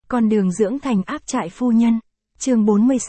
Con đường dưỡng thành áp trại phu nhân. Chương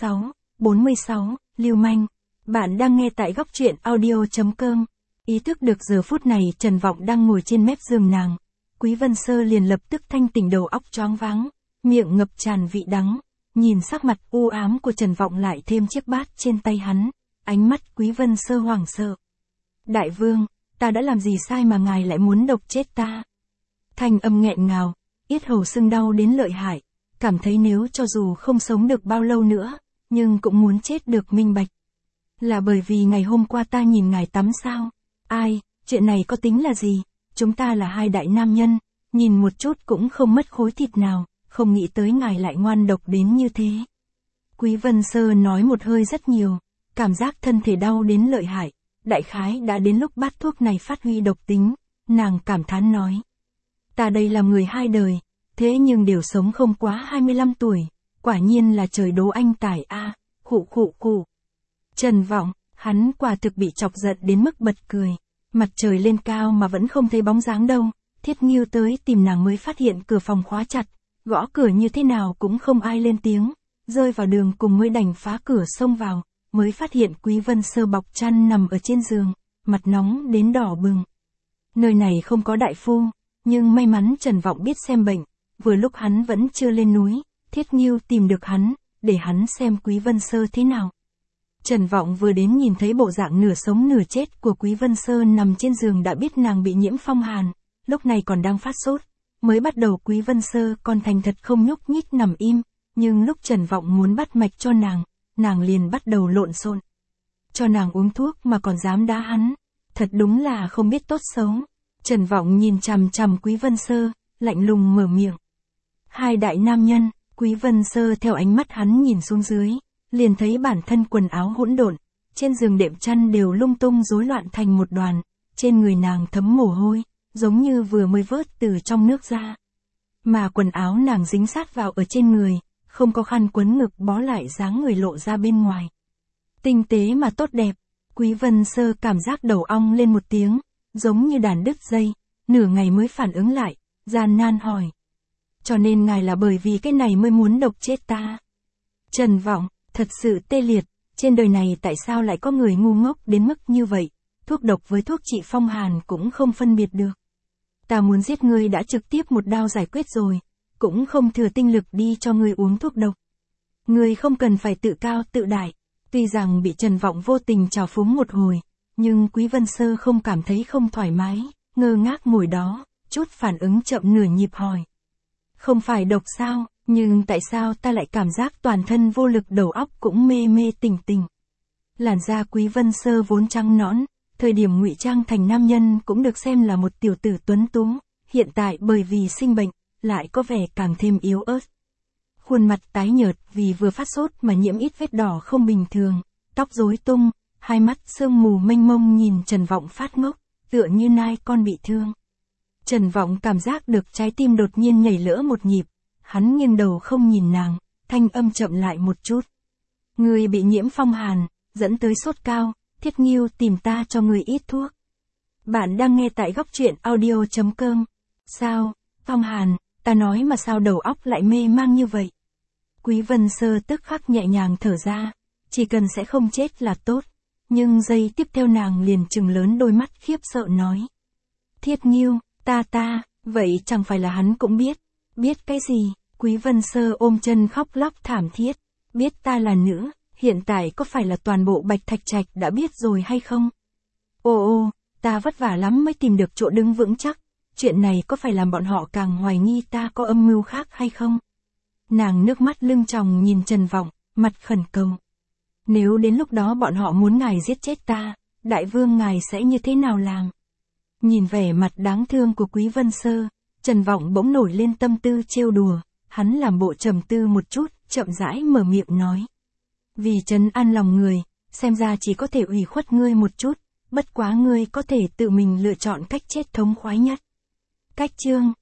46, lưu manh. Bạn đang nghe tại góc truyện audio.com. Ý thức được giờ phút này Trần Vọng đang ngồi trên mép giường nàng. Quý Vân Sơ liền lập tức thanh tỉnh, đầu óc choáng váng, miệng ngập tràn vị đắng. Nhìn sắc mặt u ám của Trần Vọng lại thêm chiếc bát trên tay hắn, ánh mắt Quý Vân Sơ hoảng sợ. Đại vương, ta đã làm gì sai mà ngài lại muốn độc chết ta? Thanh âm nghẹn ngào, yết hầu sưng đau đến lợi hại, cảm thấy nếu cho dù không sống được bao lâu nữa, nhưng cũng muốn chết được minh bạch. Là bởi vì ngày hôm qua ta nhìn ngài tắm sao? Ai, chuyện này có tính là gì? Chúng ta là hai đại nam nhân, nhìn một chút cũng không mất khối thịt nào, không nghĩ tới ngài lại ngoan độc đến như thế. Quý Vân Sơ nói một hơi rất nhiều, cảm giác thân thể đau đến lợi hại, đại khái đã đến lúc bát thuốc này phát huy độc tính, nàng cảm thán nói. Ta đây là người hai đời, thế nhưng đều sống không quá 25 tuổi, quả nhiên là trời đố anh tài a. Khụ. Trần Vọng, hắn quả thực bị chọc giận đến mức bật cười. Mặt trời lên cao mà vẫn không thấy bóng dáng đâu. Thiết Nghiêu tới tìm nàng mới phát hiện cửa phòng khóa chặt, gõ cửa như thế nào cũng không ai lên tiếng, rơi vào đường cùng mới đành phá cửa xông vào, mới phát hiện Quý Vân Sơ bọc chăn nằm ở trên giường, mặt nóng đến đỏ bừng. Nơi này không có đại phu, nhưng may mắn Trần Vọng biết xem bệnh, vừa lúc hắn vẫn chưa lên núi, Thiết Nghiêu tìm được hắn, để hắn xem Quý Vân Sơ thế nào. Trần Vọng vừa đến nhìn thấy bộ dạng nửa sống nửa chết của Quý Vân Sơ nằm trên giường đã biết nàng bị nhiễm phong hàn, lúc này còn đang phát sốt. Mới bắt đầu Quý Vân Sơ còn thành thật không nhúc nhích nằm im, nhưng lúc Trần Vọng muốn bắt mạch cho nàng liền bắt đầu lộn xộn. Cho nàng uống thuốc mà còn dám đá hắn, thật đúng là không biết tốt xấu. Trần Vọng nhìn chằm chằm Quý Vân Sơ, lạnh lùng mở miệng. Hai đại nam nhân, Quý Vân Sơ theo ánh mắt hắn nhìn xuống dưới, liền thấy bản thân quần áo hỗn độn, trên giường đệm chăn đều lung tung rối loạn thành một đoàn, trên người nàng thấm mồ hôi, giống như vừa mới vớt từ trong nước ra. Mà quần áo nàng dính sát vào ở trên người, không có khăn quấn ngực bó lại dáng người lộ ra bên ngoài. Tinh tế mà tốt đẹp, Quý Vân Sơ cảm giác đầu ong lên một tiếng, giống như đàn đứt dây, nửa ngày mới phản ứng lại, gian nan hỏi. Cho nên ngài là bởi vì cái này mới muốn độc chết ta. Trần Vọng, thật sự tê liệt, trên đời này tại sao lại có người ngu ngốc đến mức như vậy, thuốc độc với thuốc trị phong hàn cũng không phân biệt được. Ta muốn giết ngươi đã trực tiếp một đao giải quyết rồi, cũng không thừa tinh lực đi cho ngươi uống thuốc độc. Ngươi không cần phải tự cao tự đại. Tuy rằng bị Trần Vọng vô tình trào phúng một hồi, nhưng Quý Vân Sơ không cảm thấy không thoải mái, ngơ ngác ngồi đó, chút phản ứng chậm nửa nhịp hỏi. Không phải độc sao, nhưng tại sao ta lại cảm giác toàn thân vô lực, đầu óc cũng mê mê tỉnh tỉnh. Làn da Quý Vân Sơ vốn trắng nõn, thời điểm ngụy trang thành nam nhân cũng được xem là một tiểu tử tuấn tú, hiện tại bởi vì sinh bệnh, lại có vẻ càng thêm yếu ớt. Khuôn mặt tái nhợt vì vừa phát sốt mà nhiễm ít vết đỏ không bình thường, tóc rối tung, hai mắt sương mù mênh mông nhìn Trần Vọng phát ngốc, tựa như nai con bị thương. Trần Vọng cảm giác được trái tim đột nhiên nhảy lỡ một nhịp, hắn nghiêng đầu không nhìn nàng, thanh âm chậm lại một chút. Người bị nhiễm phong hàn, dẫn tới sốt cao, Thiết Nghiêu tìm ta cho người ít thuốc. Bạn đang nghe tại góc truyện audio.com. Sao, phong hàn, ta nói mà sao đầu óc lại mê mang như vậy? Quý Vân Sơ tức khắc nhẹ nhàng thở ra, chỉ cần sẽ không chết là tốt, nhưng giây tiếp theo nàng liền trừng lớn đôi mắt khiếp sợ nói. Thiết Nghiêu, ta, vậy chẳng phải là hắn cũng biết cái gì? Quý Vân Sơ ôm chân khóc lóc thảm thiết, biết ta là nữ, hiện tại có phải là toàn bộ Bạch Thạch Trạch đã biết rồi hay không? Ô, ta vất vả lắm mới tìm được chỗ đứng vững chắc, chuyện này có phải làm bọn họ càng hoài nghi ta có âm mưu khác hay không? Nàng nước mắt lưng tròng nhìn Trần Vọng, mặt khẩn cầu. Nếu đến lúc đó bọn họ muốn ngài giết chết ta, đại vương ngài sẽ như thế nào làm? Nhìn vẻ mặt đáng thương của Quý Vân Sơ, Trần Vọng bỗng nổi lên tâm tư trêu đùa, hắn làm bộ trầm tư một chút, chậm rãi mở miệng nói. Vì trấn an lòng người, xem ra chỉ có thể ủy khuất ngươi một chút, bất quá ngươi có thể tự mình lựa chọn cách chết thống khoái nhất. Cách chương